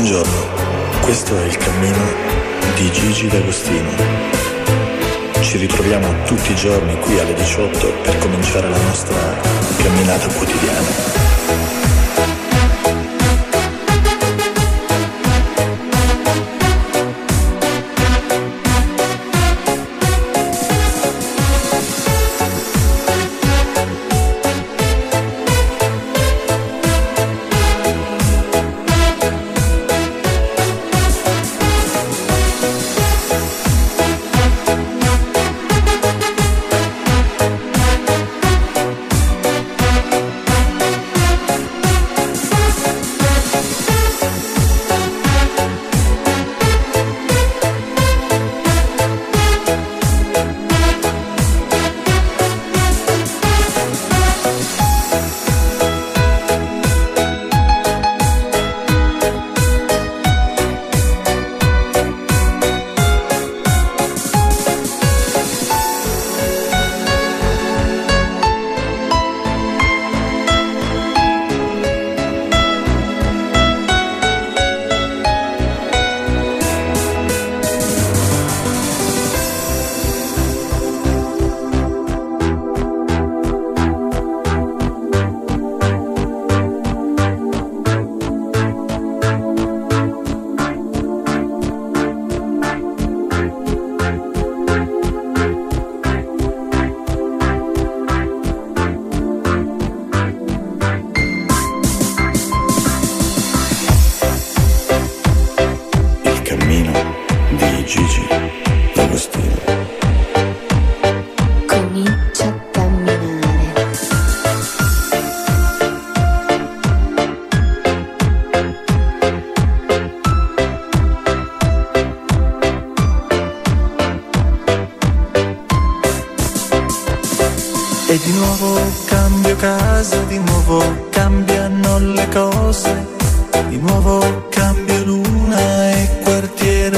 Buongiorno, questo è il cammino di Gigi D'Agostino. Ci ritroviamo tutti i giorni qui alle 18 per cominciare la nostra camminata quotidiana. E di nuovo cambio casa, di nuovo cambiano le cose, di nuovo cambio luna e quartiere.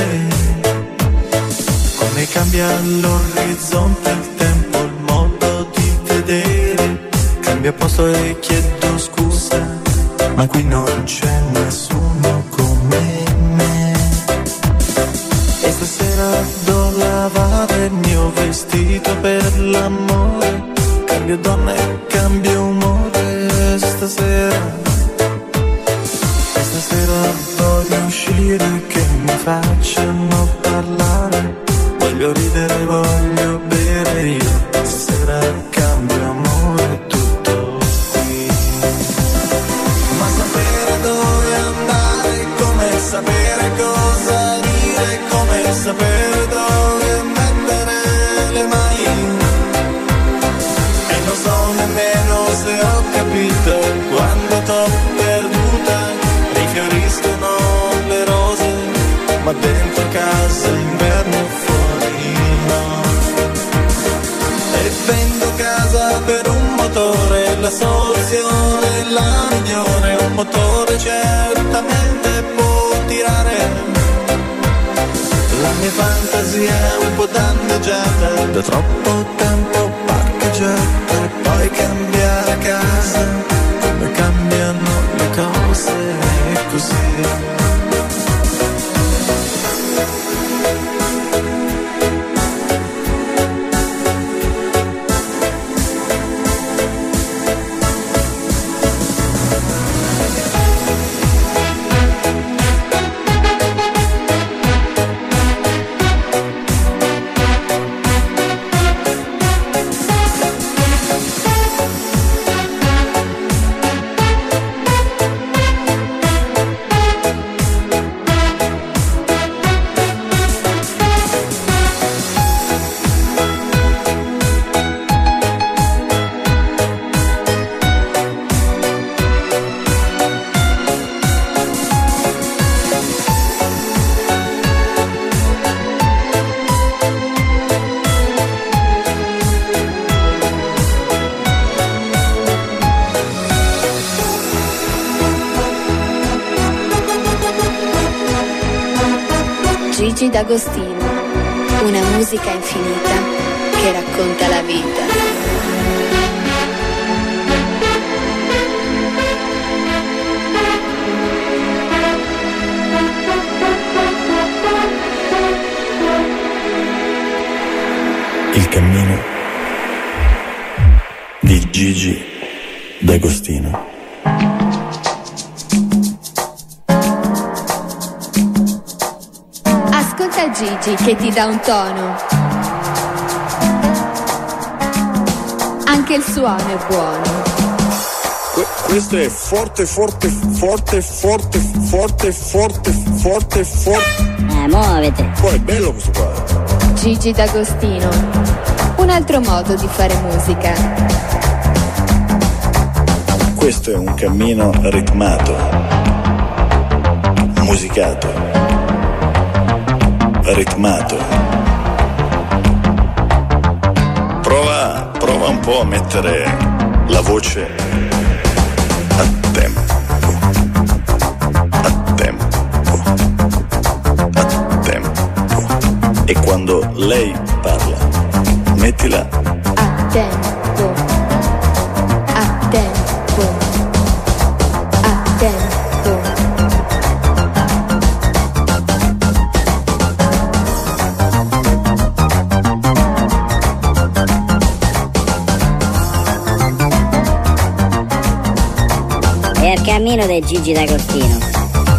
Come cambia l'orizzonte, il tempo, il modo di vedere. Cambia posto e chiedo scusa, ma qui non c'è nessuno come me. E stasera do lavare il mio vestito per l'amore. Cambio donna e cambio umore stasera. Voglio uscire che mi facciano parlare. Voglio ridere, voglio bere io. Stasera cambio amore tutto qui. Ma sapere dove andare, come sapere cosa dire, come sapere dove mettere le mani. Non so nemmeno se ho capito quando t'ho perduta. Rifioriscono le rose, ma dentro casa inverno fuori no. E vendo casa per un motore, la soluzione è la migliore. Un motore certamente può tirare. La mia fantasia è un po' danneggiata da troppo tempo parcheggiata. E poi cambiare casa, come cambiano le cose, e così. Gigi D'Agostino, una musica infinita che racconta la vita. Il cammino di Gigi D'Agostino. Ascolta Gigi che ti dà un tono. Anche il suono è buono. Questo è forte, forte, forte, forte, forte, forte, forte, forte. Muovete. Poi è bello questo qua. Gigi D'Agostino. Un altro modo di fare musica. Questo è un cammino ritmato, musicato, ritmato. Prova un po' a mettere la voce a tempo, a tempo, a tempo. E quando lei parla, mettila A tempo, a tempo, a tempo. È il cammino di Gigi D'Agostino.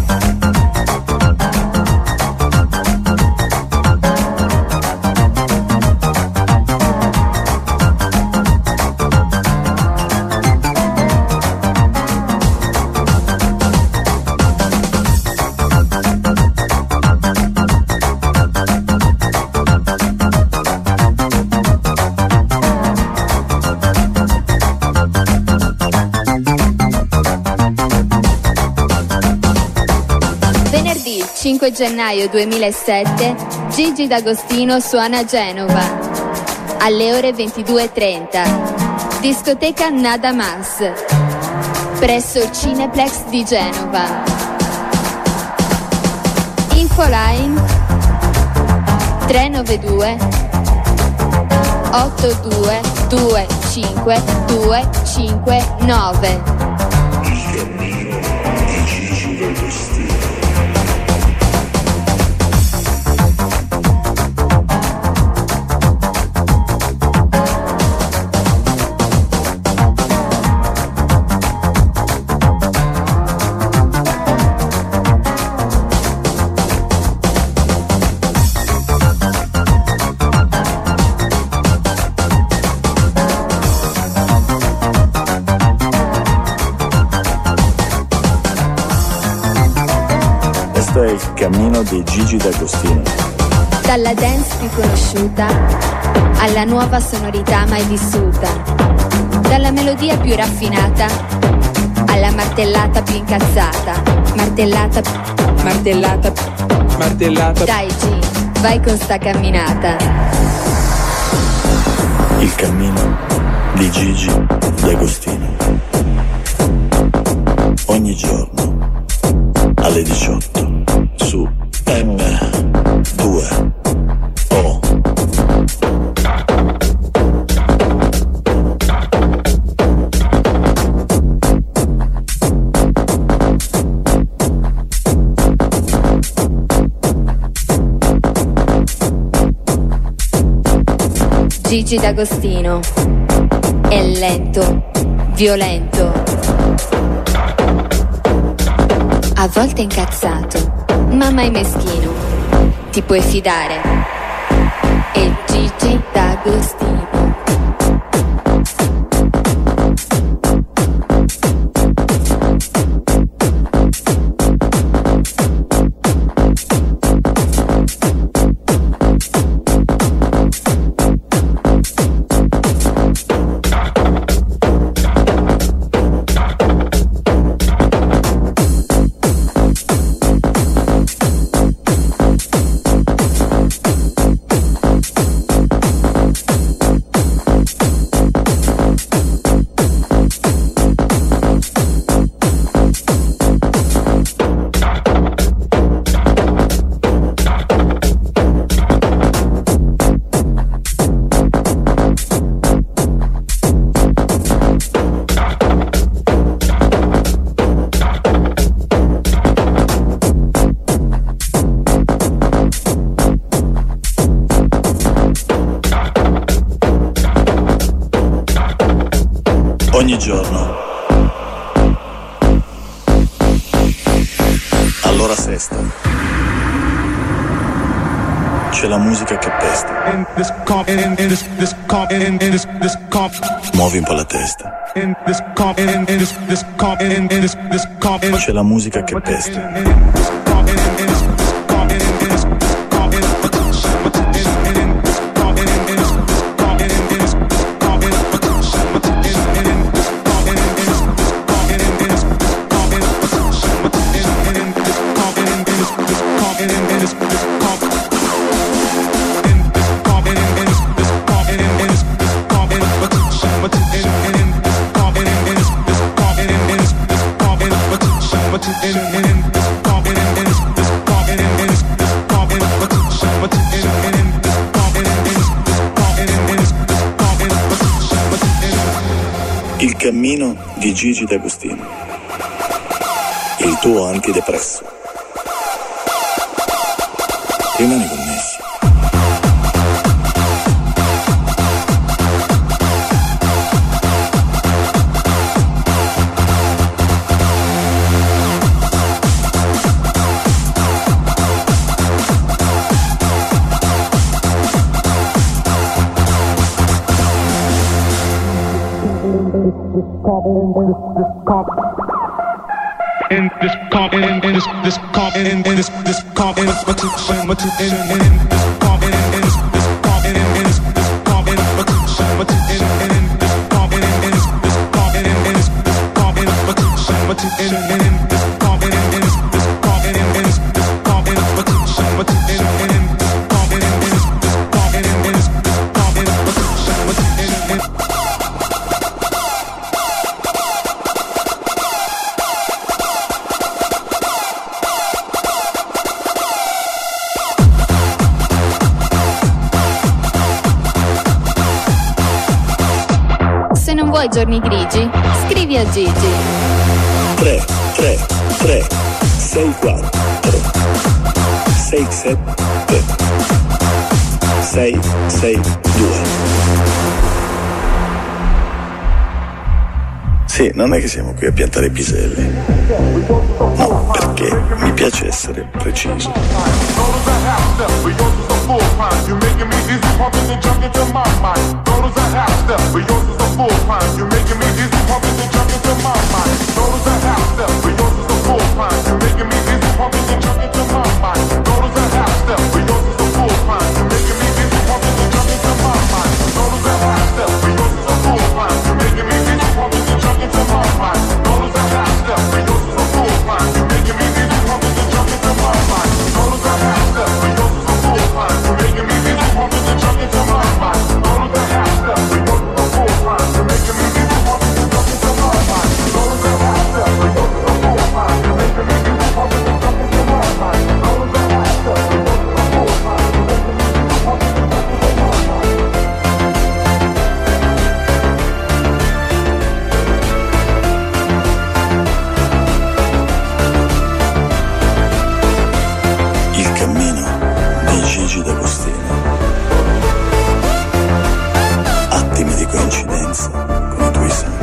Venerdì 5 gennaio 2007 Gigi D'Agostino suona a Genova alle ore 22:30, discoteca Nada Mas, presso il Cineplex di Genova. Infoline 392 8225 259. Questo è il cammino di Gigi D'Agostino. Dalla dance più conosciuta alla nuova sonorità mai vissuta, dalla melodia più raffinata alla martellata più incazzata. Martellata, martellata, martellata. Dai G, vai con sta camminata. Il cammino di Gigi D'Agostino. Ogni giorno alle 18 su M2O. Gigi D'Agostino è lento, violento, a volte incazzato, ma mai meschino. Ti puoi fidare. È Gigi D'Agostino. Ogni giorno. All'ora sesta. C'è la musica che pesta. Muovi un po' la testa. C'è la musica che pesta. Il cammino di Gigi D'Agostino, il tuo antidepresso. Rimani connessi. Se non vuoi giorni grigi, scrivi a Gigi. 3 3 3 6 4 6 7 6 6 2. Sì, non è che siamo qui a piantare piselli. No, perché mi piace essere preciso. Gigi D'Agostino. Attimi di coincidenza con i tuoi sogni.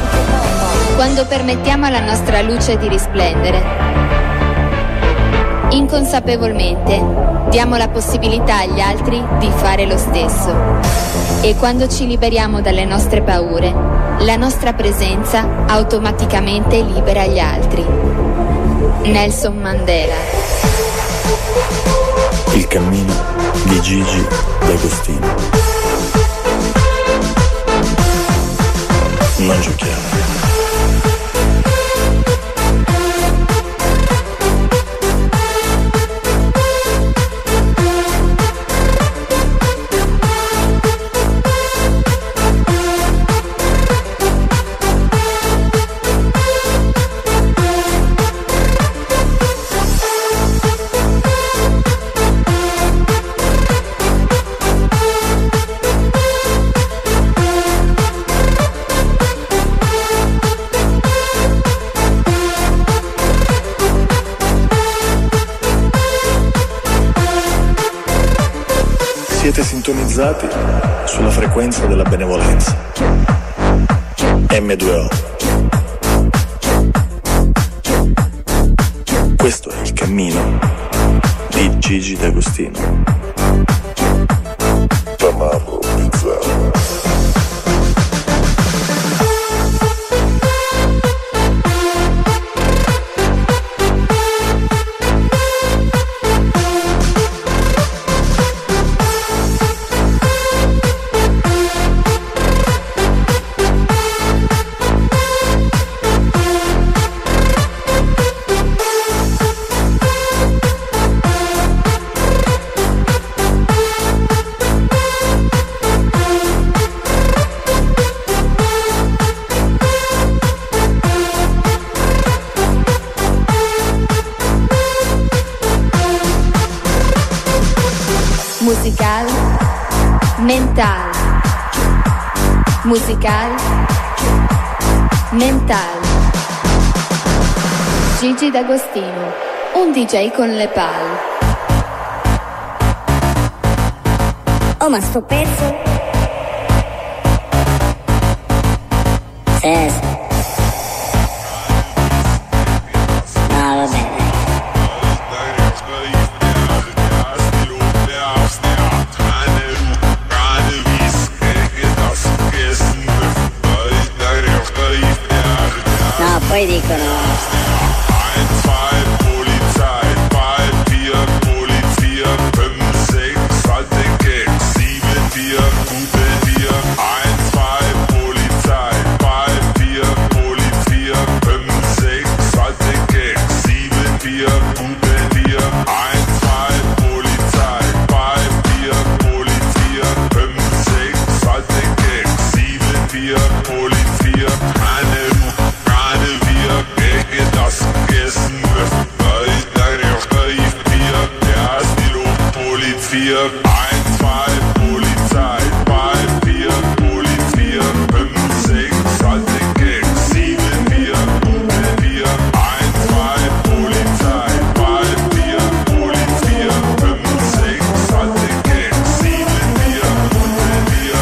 Quando permettiamo alla nostra luce di risplendere, Inconsapevolmente diamo la possibilità agli altri di fare lo stesso. E quando ci liberiamo dalle nostre paure, la nostra presenza automaticamente libera gli altri. Nelson Mandela. Il cammino di Gigi D'Agostino. Non giochiamo. Siete sintonizzati sulla frequenza della benevolenza. M2O. Questo è il cammino di Gigi D'Agostino. Tamarro Bizzarro. Musical, mental. Musical, mental. Gigi D'Agostino, un DJ con le pal. Oh, ma sto pezzo? Sì. No, va bene. No, poi dicono 1, 2, Polizei, 3, 4, Polizei, 5, 6, alte Gang, 7, 4, gute Bier. 1, 2, Polizei, 3, 4, Polizei, 5, 6, alte Gang, 7, 4, gute Bier. 1, 2, Polizei, 3, 4, Polizei, 5, 6, alte Gang, 7, 4, Polizei. Das gegessen wird, weil deine Bier, der ist die Polizei. 1, 2, Polizei, 3, 4, Polizei, 5, 6, alte Gang, 7, 4, gute Bier. 1, 2, Polizei, 3, 4, Polizei, 5, 6, alte Gang, 7, 4, gute Bier.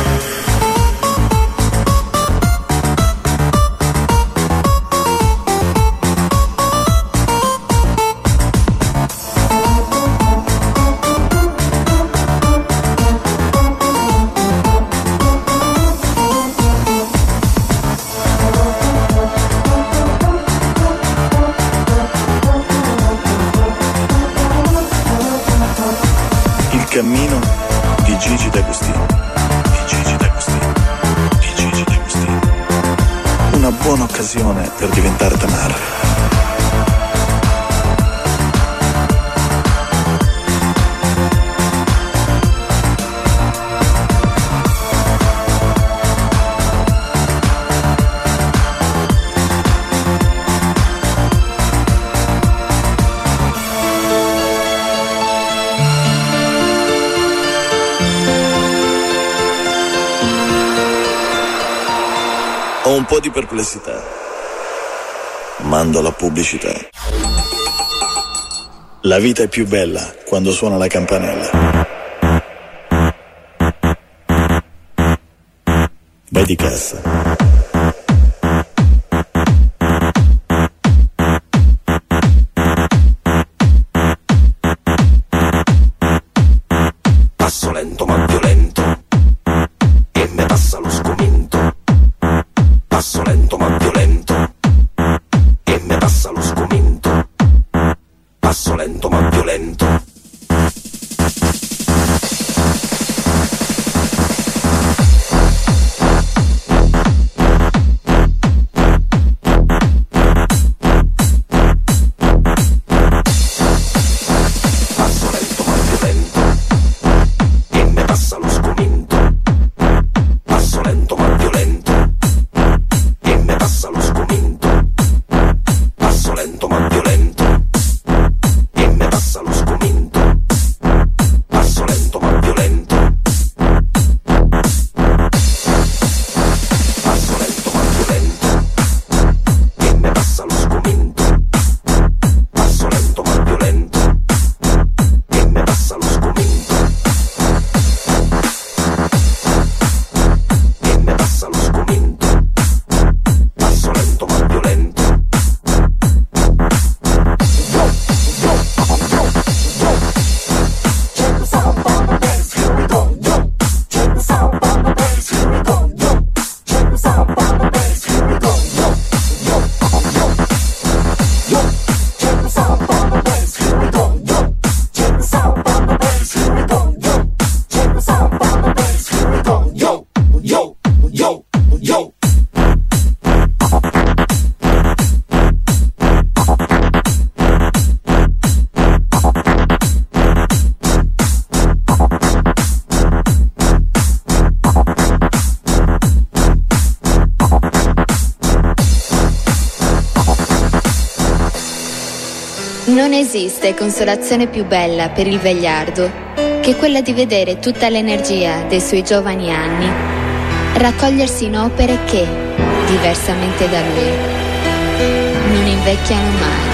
Il cammino di Gigi D'Agostino. Di Gigi D'Agostino. Di Gigi D'Agostino. Una buona occasione per diventare tamarri. Ho un po' di perplessità. Mando la pubblicità. La vita è più bella quando suona la campanella. Vai di cassa. ne passa lo sgomento, passo lento ma violento. Non esiste consolazione più bella per il vegliardo che quella di vedere tutta l'energia dei suoi giovani anni raccogliersi in opere che, diversamente da lui, non invecchiano mai.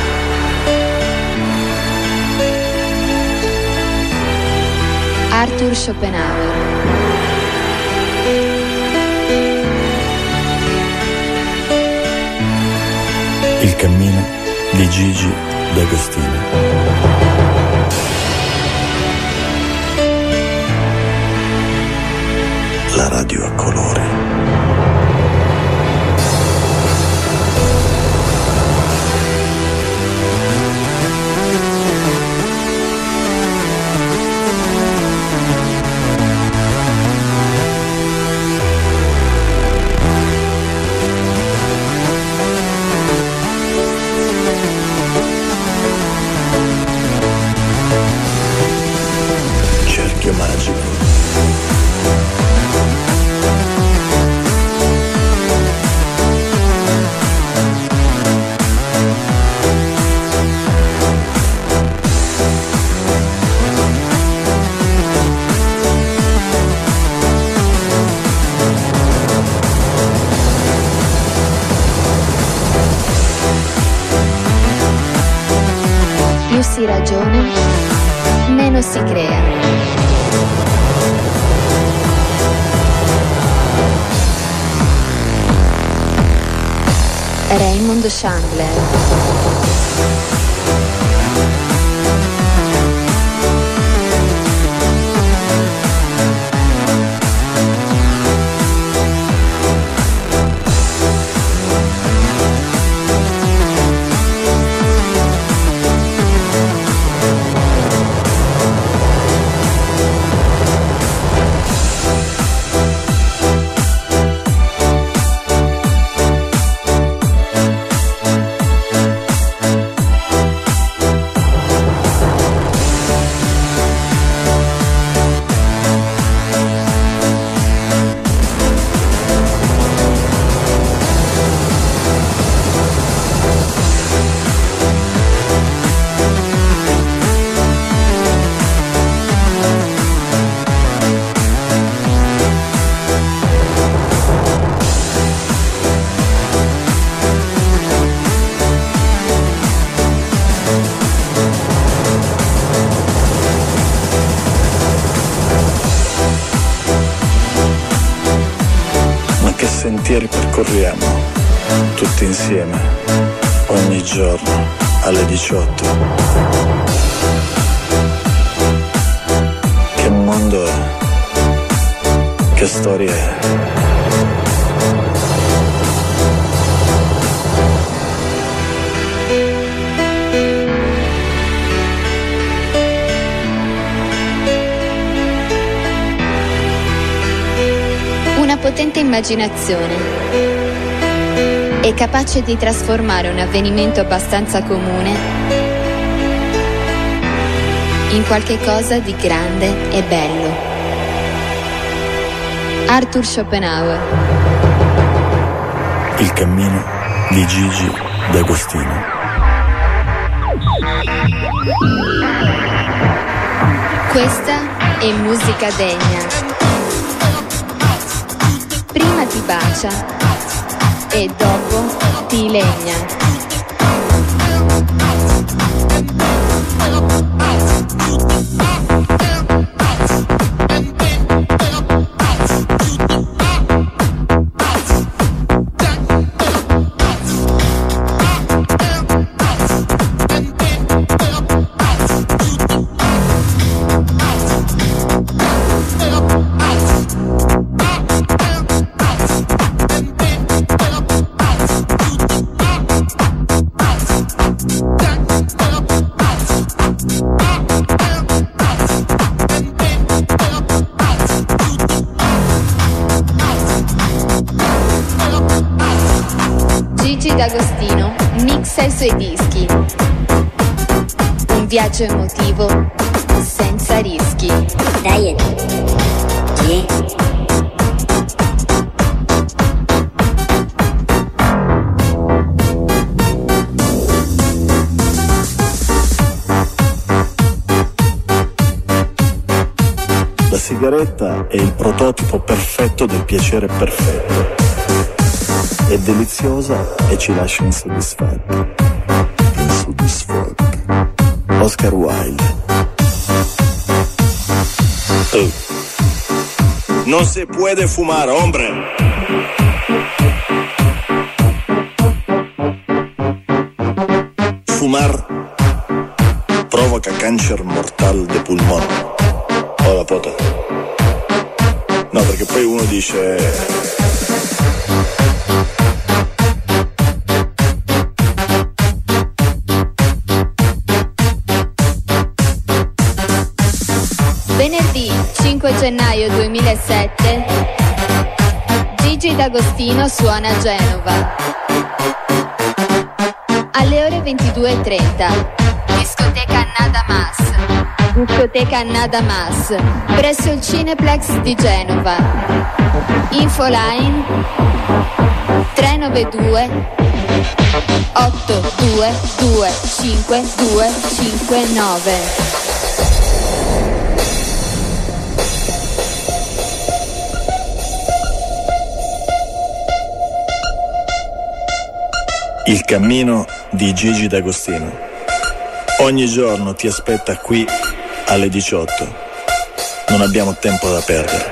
Arthur Schopenhauer. Il cammino di Gigi D'Agostino. La radio a colori. Cerchio magico. Più si ragiona, meno si crea. Raymond Chandler. Sentieri percorriamo tutti insieme ogni giorno alle 18. Che mondo è? Che storia è? potente immaginazione. È capace di trasformare un avvenimento abbastanza comune in qualche cosa di grande e bello. Arthur Schopenhauer. Il cammino di Gigi D'Agostino. Questa è musica degna. Prima ti bacia e dopo ti legna. Gigi D'Agostino mixa i suoi dischi. Un viaggio emotivo senza rischi. Dai, sì. La sigaretta è il prototipo perfetto del piacere perfetto. È deliziosa e ci lascia insoddisfatti. Insoddisfatti. Oscar Wilde. Oh. Non se puede fumar, hombre. Fumar provoca cáncer mortal de pulmón. Oh la pota. No, perché poi uno dice... Venerdì 5 gennaio 2007 Gigi D'Agostino suona a Genova. Alle ore 22:30 Discoteca Nada Mas. Discoteca Nada Mas presso il Cineplex di Genova. Infoline 392 822 5259. Il cammino di Gigi D'Agostino. Ogni giorno ti aspetta qui alle 18. Non abbiamo tempo da perdere.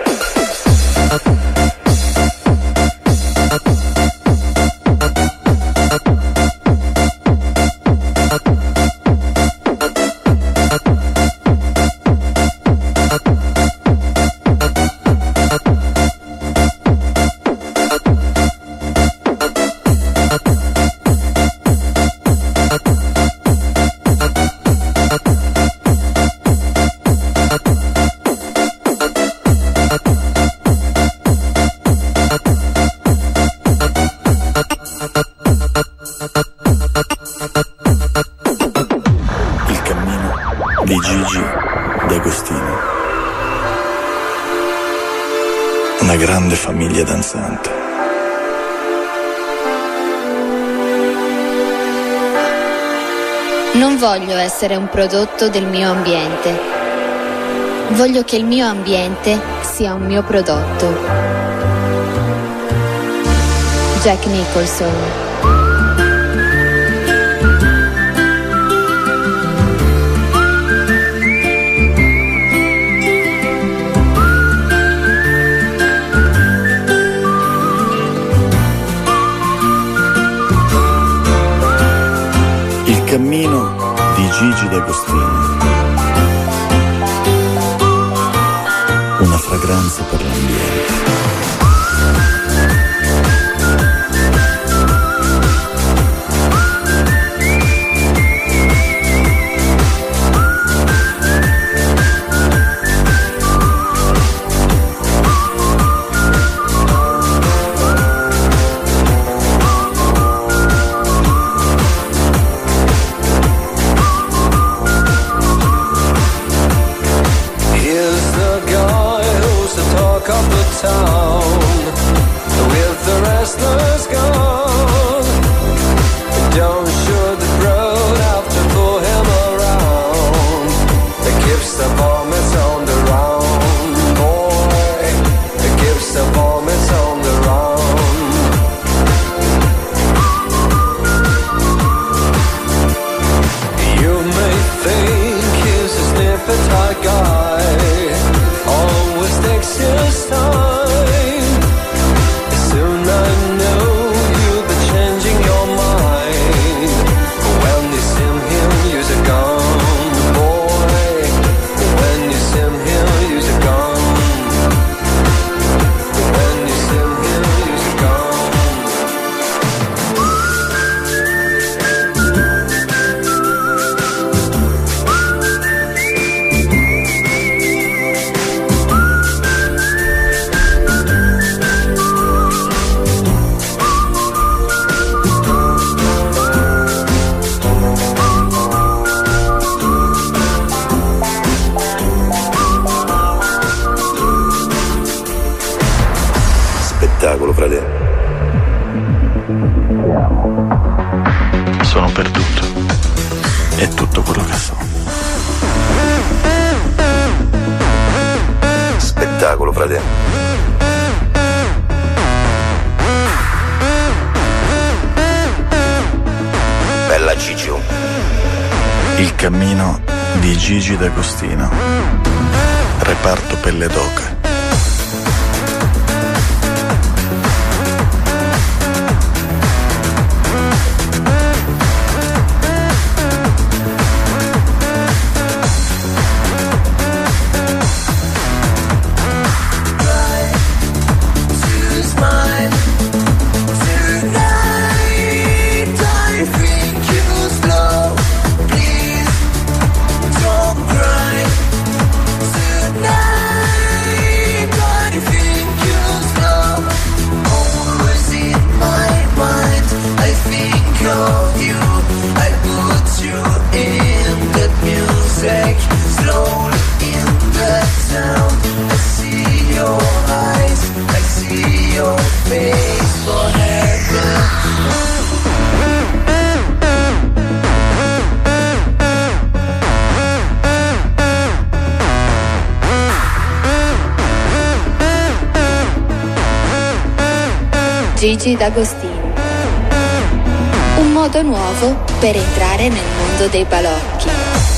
Di Gigi D'Agostino. Una grande famiglia danzante. Non voglio essere un prodotto del mio ambiente. Voglio che il mio ambiente sia un mio prodotto. Jack Nicholson. Cammino di Gigi D'Agostino. Una fragranza per l'ambiente. sono perduto. È tutto quello che so. Spettacolo, fratello. Bella Gigio. Il cammino di Gigi D'Agostino. Reparto Pelle d'Oca. Gigi D'Agostino. Un modo nuovo per entrare nel mondo dei balocchi.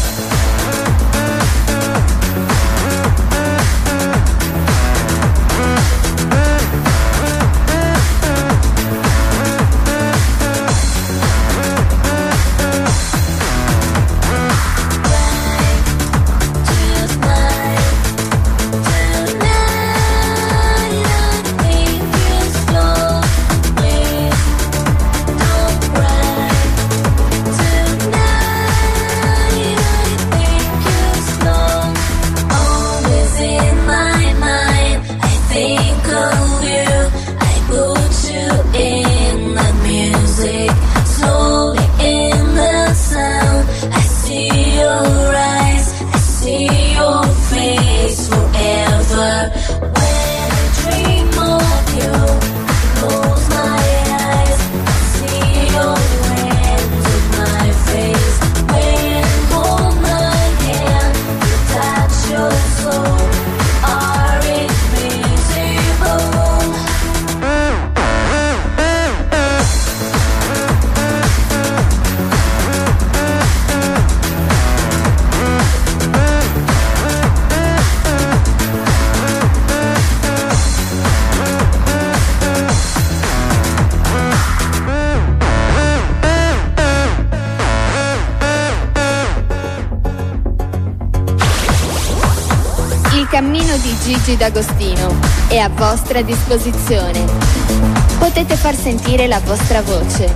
Il cammino di Gigi D'Agostino è a vostra disposizione. Potete far sentire la vostra voce.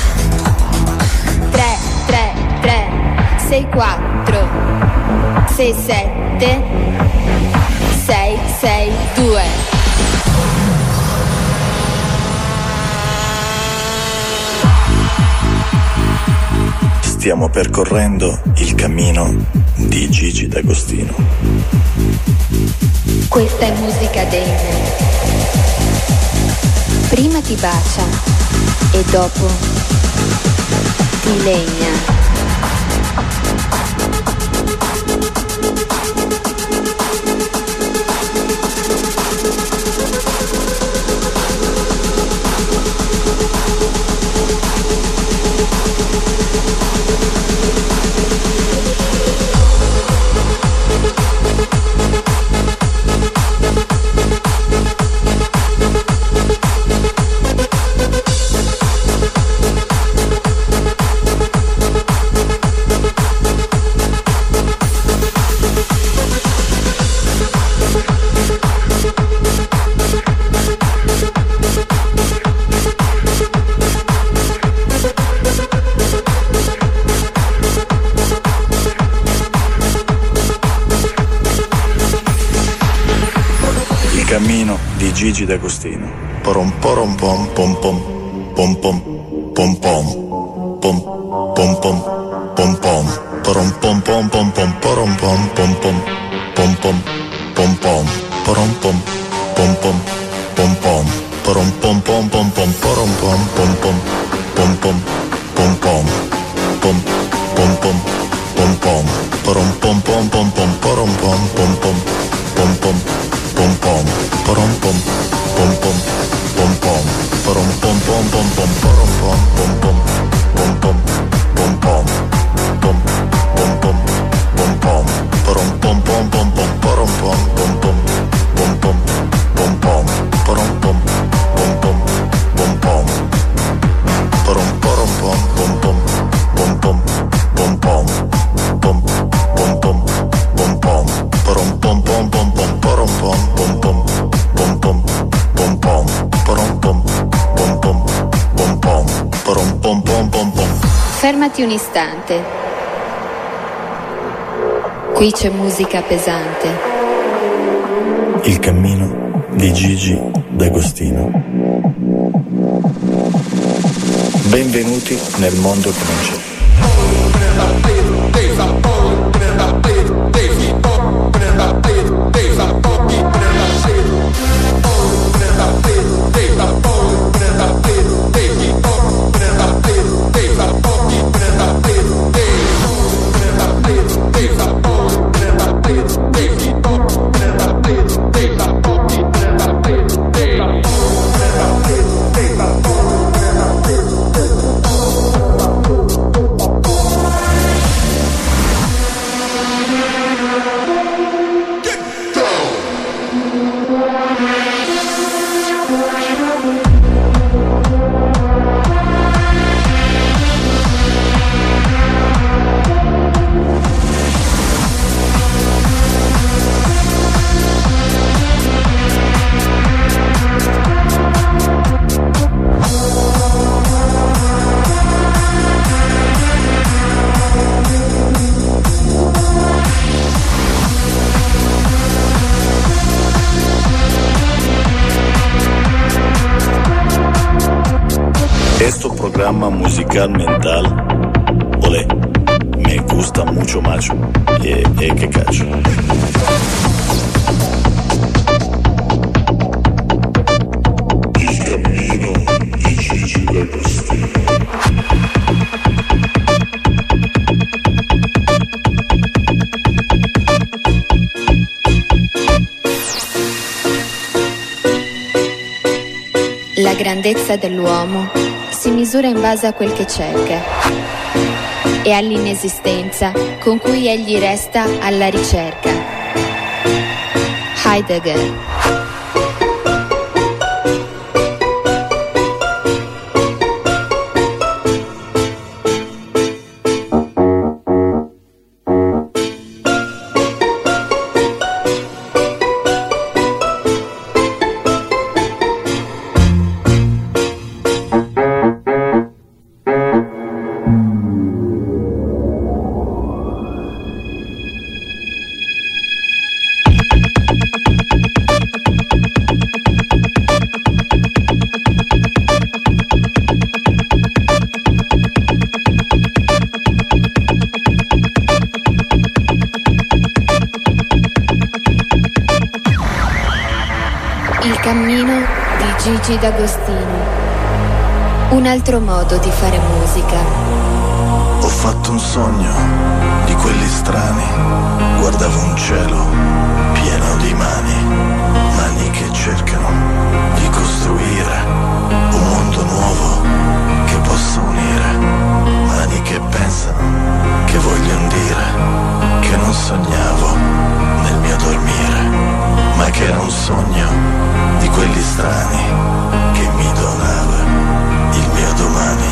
333 64 67 662. Stiamo percorrendo il cammino di Gigi D'Agostino. Questa è musica dance. Prima ti bacia e dopo ti legna. Cammino di Gigi D'Agostino. Porom porom pom pom pom pom pom pom pom pom pom pom pom pom porom pom pom pom pom porom pom pom pom pom pom pom pom porom pom pom pom pom pom porom pom pom pom pom porom pom pom pom pom pom pom pom pom pom pom pom pom porom pom pom pom pom porom pom pom pom pom pom pom pom porom pom pom pom pom pom porom pom pom pom pom porom pom pom pom pom pom pom pom pom pom pom pom pom porom pom pom pom pom porom pom pom pom pom pom pom pom porom pom pom pom pom pom porom porom pom pom pom pom pom pom pom pom pom pom pom pom porom pom pom pom pom porom pom pom pom pom pom pom pom porom pom pom pom pom pom porom pom pom pom pom. Fermati un istante. Qui c'è musica pesante. Il cammino di Gigi D'Agostino. Benvenuti nel mondo che non c'è. Este programa musical mental, olé, me gusta mucho macho, que cacho. Il cammino di Gigi D'Agostino. La grandezza dell'uomo si misura in base a quel che cerca e all'inesistenza con cui egli resta alla ricerca. Heidegger. Il cammino di Gigi D'Agostino. Un altro modo di fare musica. Ho fatto un sogno di quelli strani. Guardavo un cielo pieno di mani che cercano di costruire un mondo nuovo che possa unire, mani che pensano, che vogliono dire che non sognavo nel mio dormire, ma che era un sogno di quelli strani che mi donava il mio domani.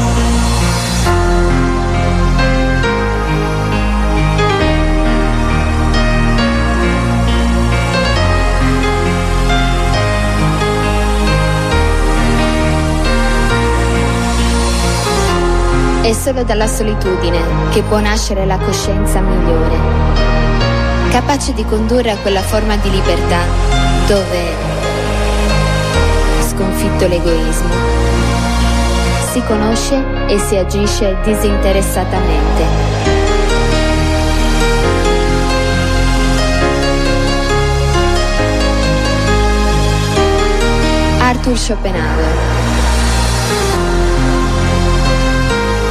È solo dalla solitudine che può nascere la coscienza migliore, capace di condurre a quella forma di libertà dove, sconfitto l'egoismo, si conosce e si agisce disinteressatamente. Arthur Schopenhauer.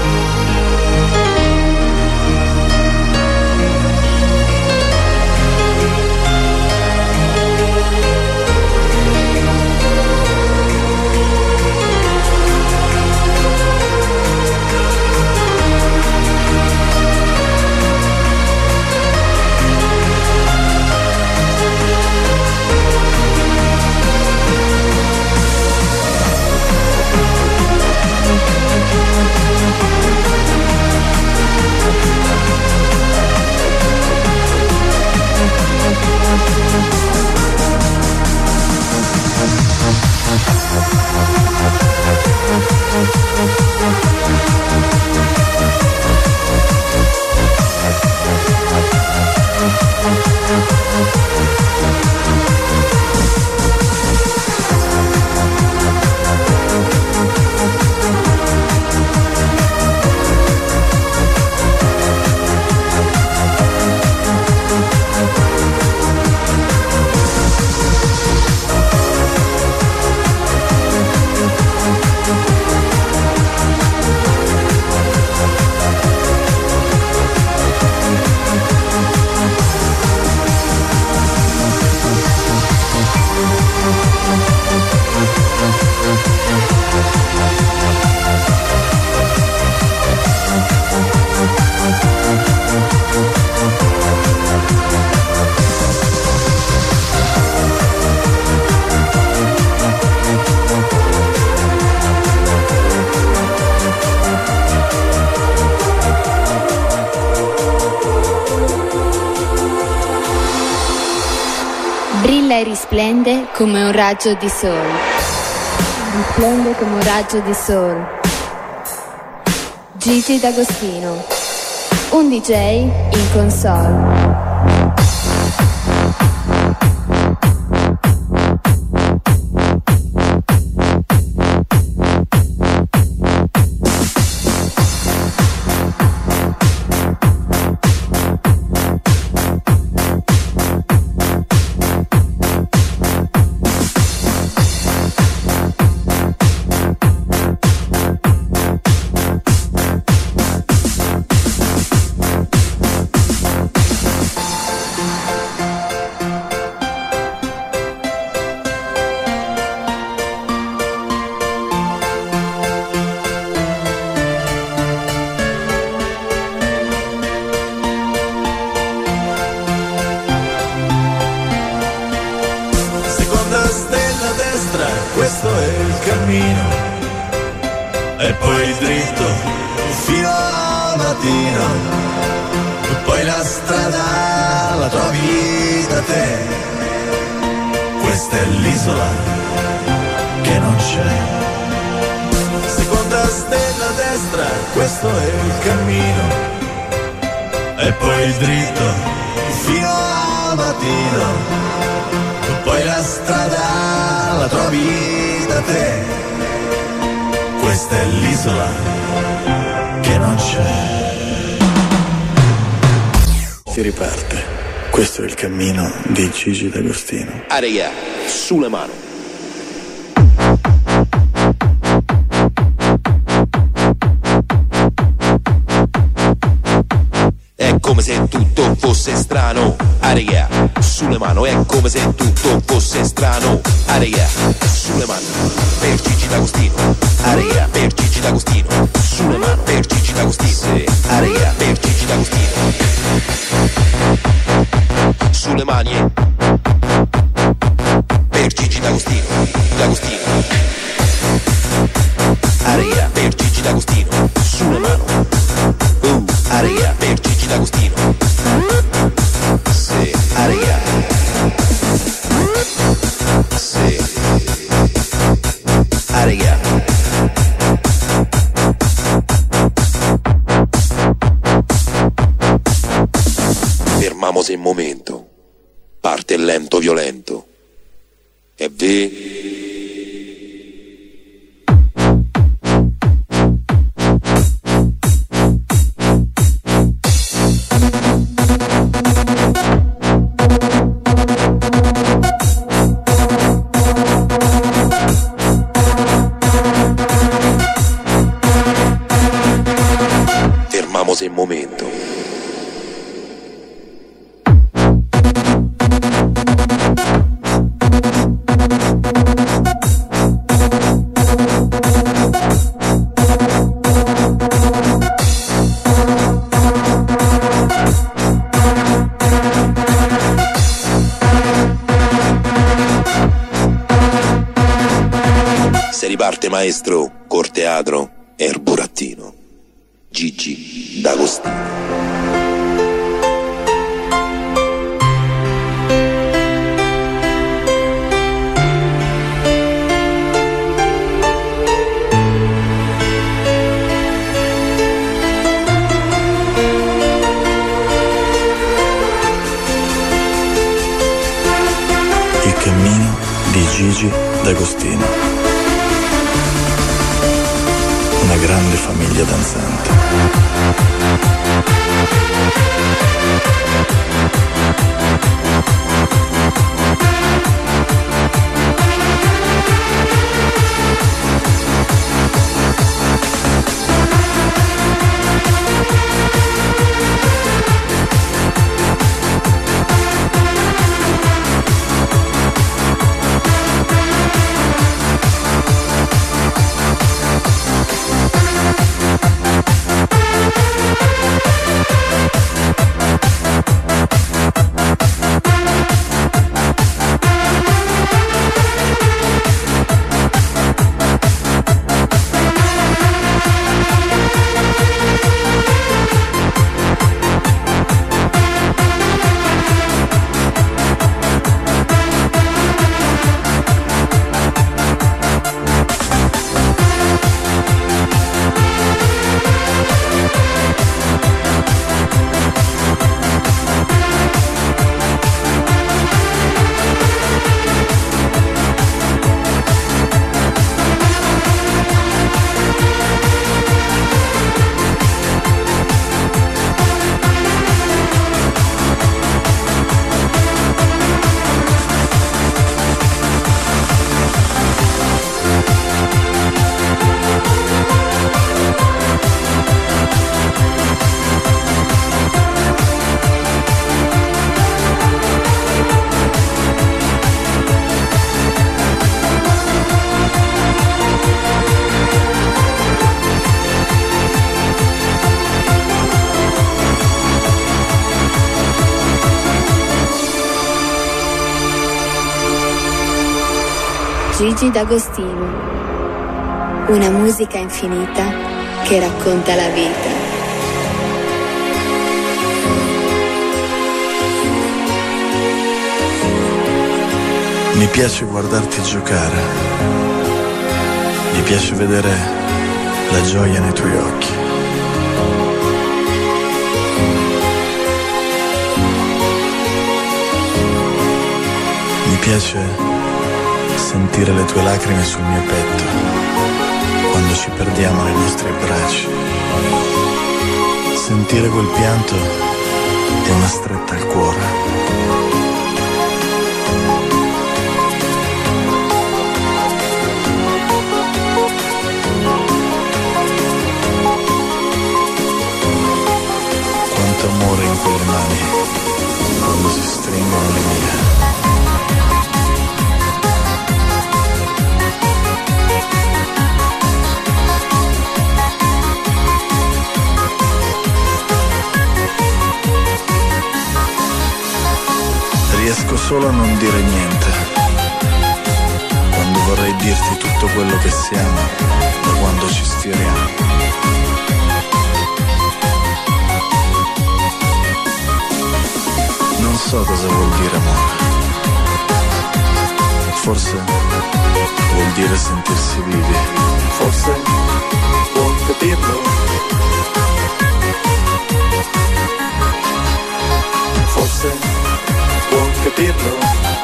Brilla e risplende come un raggio di sole. Risplende come un raggio di sole. Gigi D'Agostino, un DJ in console. Questo è il cammino e poi dritto fino al mattino, e poi la strada la trovi da te. Questa è l'isola che non c'è. Seconda stella a destra, questo è il cammino e poi dritto fino al mattino, e poi la strada la trovi da te. Questa è l'isola che non c'è. Si riparte. Questo è il cammino di Gigi D'Agostino. Aria, sulle mani. È come se tutto fosse strano, aria, sulle mani. È come se tutto fosse strano, aria, sulle mani. Per Gigi D'Agostino, aria, per Gigi D'Agostino, sulle mani. Per Gigi D'Agostino, sì. Aria, per Gigi D'Agostino, sulle mani. Per Gigi D'Agostino, D'Agostino, aria, per Gigi D'Agostino, sulle mani. Aria, per Gigi D'Agostino, sì, aria, sì, aria. Fermamos un momento, parte lento violento, e vi... un momento. Se riparte maestro, corteatro e il burattino. Gigi D'Agostino. Il cammino di Gigi D'Agostino. Una grande famiglia danzante. Gigi D'Agostino. Una musica infinita che racconta la vita. Mi piace guardarti giocare, mi piace vedere la gioia nei tuoi occhi. Mi piace sentire le tue lacrime sul mio petto quando ci perdiamo nei nostri abbracci. Sentire quel pianto è una stretta al cuore. Quanto amore in quelle mani quando si stringono le mie. Riesco solo a non dire niente quando vorrei dirti tutto quello che siamo da quando ci sfioriamo. Non so cosa vuol dire amore. Forse vuol dire sentirsi vivi. Forse vuol capirlo. Forse può capirlo.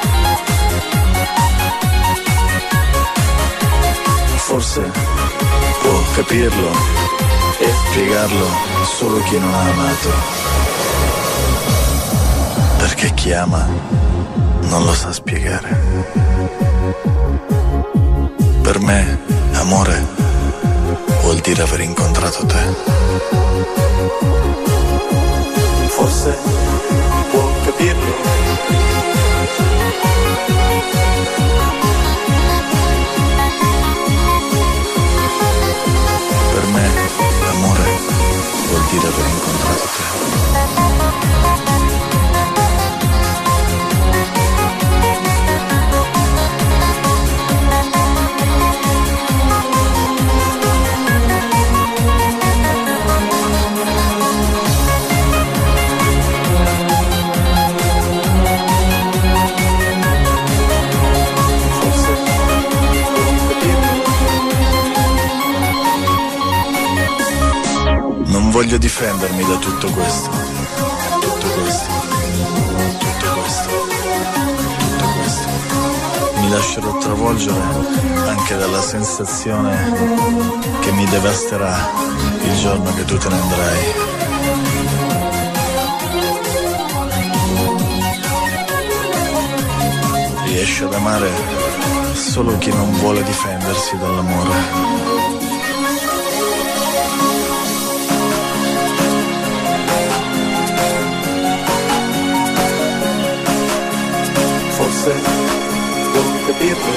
Forse può capirlo e spiegarlo solo chi non ha amato. Perché chi ama non lo sa spiegare. Per me, amore vuol dire aver incontrato te. Forse può capirlo. Per me, amore vuol dire aver incontrato te. Non voglio difendermi da tutto questo, tutto questo, tutto questo, tutto questo. Mi lascerò travolgere anche dalla sensazione che mi devasterà il giorno che tu te ne andrai. Riesce ad amare solo chi non vuole difendersi dall'amore. Forse può capirlo.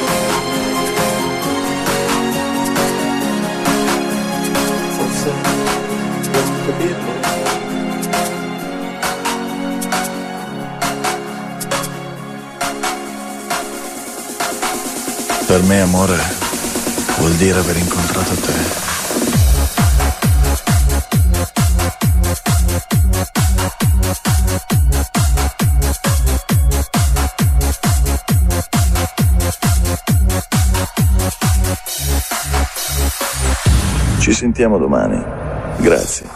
Forse può capirlo. Per me amore vuol dire aver incontrato te. Ci sentiamo domani. Grazie.